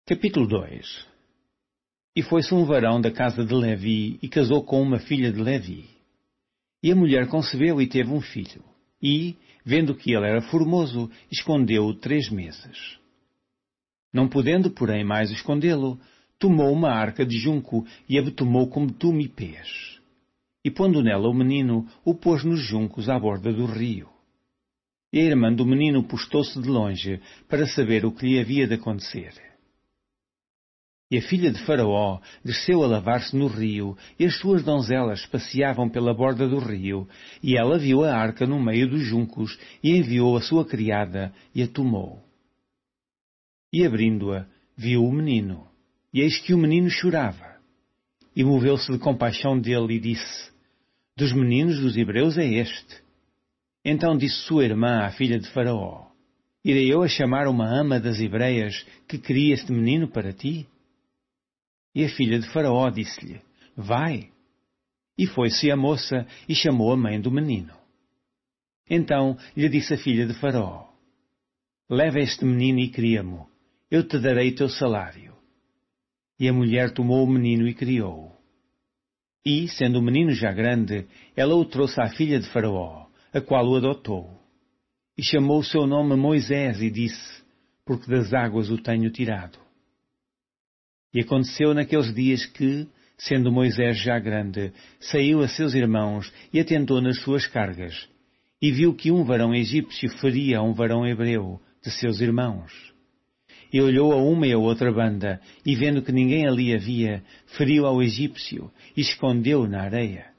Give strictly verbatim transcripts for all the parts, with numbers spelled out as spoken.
Capítulo dois. E foi-se um varão da casa de Levi, e casou com uma filha de Levi. E a mulher concebeu e teve um filho, e, vendo que ele era formoso, escondeu-o três meses. Não podendo, porém, mais escondê-lo, tomou uma arca de junco e a betumou com betume e pés. E pondo nela o menino, o pôs nos juncos à borda do rio. E a irmã do menino postou-se de longe, para saber o que lhe havia de acontecer. E a filha de Faraó desceu a lavar-se no rio, e as suas donzelas passeavam pela borda do rio, e ela viu a arca no meio dos juncos, e enviou a sua criada, e a tomou. E abrindo-a, viu o menino, e eis que o menino chorava. E moveu-se de compaixão dele, e disse: Dos meninos dos hebreus é este. Então disse sua irmã à filha de Faraó: Irei eu a chamar uma ama das hebreias, que cria este menino para ti? E a filha de Faraó disse-lhe: Vai. E foi-se a moça e chamou a mãe do menino. Então lhe disse a filha de Faraó: Leva este menino e cria-mo, eu te darei teu salário. E a mulher tomou o menino e criou-o. E, sendo o menino já grande, ela o trouxe à filha de Faraó, a qual o adotou. E chamou o seu nome Moisés e disse: Porque das águas o tenho tirado. E aconteceu naqueles dias que, sendo Moisés já grande, saiu a seus irmãos e atentou nas suas cargas, e viu que um varão egípcio feria a um varão hebreu, de seus irmãos. E olhou a uma e a outra banda, e vendo que ninguém ali havia, feriu ao egípcio, e escondeu-o na areia.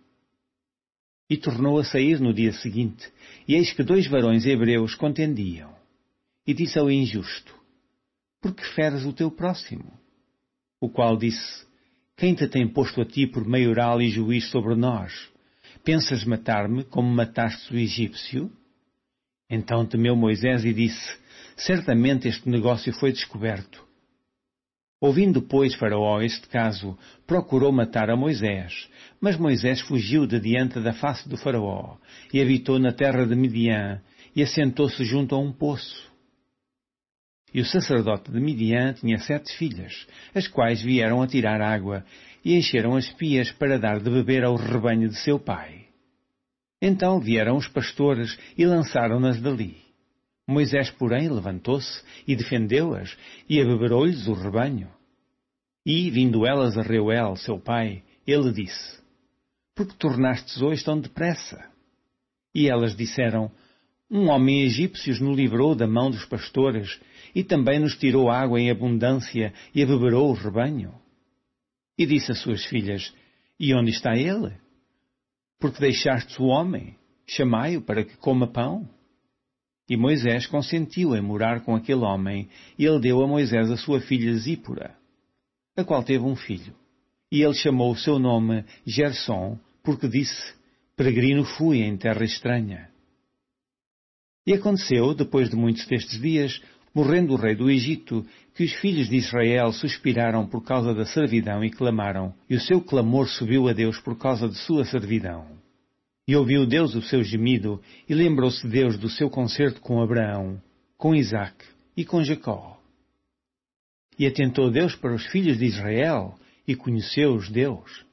E tornou a sair no dia seguinte, e eis que dois varões hebreus contendiam. E disse ao injusto: Por que feres o teu próximo? O qual disse: Quem te tem posto a ti por maioral e juiz sobre nós? Pensas matar-me como mataste o egípcio? Então temeu Moisés e disse: Certamente este negócio foi descoberto. Ouvindo, pois, Faraó este caso, procurou matar a Moisés, mas Moisés fugiu de diante da face do Faraó, e habitou na terra de Midian, e assentou-se junto a um poço. E o sacerdote de Midian tinha sete filhas, as quais vieram a tirar água, e encheram as pias para dar de beber ao rebanho de seu pai. Então vieram os pastores e lançaram-nas dali. Moisés, porém, levantou-se e defendeu-as, e abeberou-lhes o rebanho. E, vindo elas a Reuel, seu pai, ele disse: Por que tornastes hoje tão depressa? E elas disseram: Um homem egípcio nos livrou da mão dos pastores, e também nos tirou água em abundância, e abeberou o rebanho. E disse às suas filhas: E onde está ele? Porque deixastes o homem? Chamai-o para que coma pão. E Moisés consentiu em morar com aquele homem, e ele deu a Moisés a sua filha Zípora, a qual teve um filho. E ele chamou o seu nome Gersom, porque disse: Peregrino fui em terra estranha. E aconteceu, depois de muitos destes dias, morrendo o rei do Egito, que os filhos de Israel suspiraram por causa da servidão e clamaram, e o seu clamor subiu a Deus por causa de sua servidão. E ouviu Deus o seu gemido, e lembrou-se Deus do seu concerto com Abraão, com Isaque e com Jacó. E atentou Deus para os filhos de Israel, e conheceu-os Deus.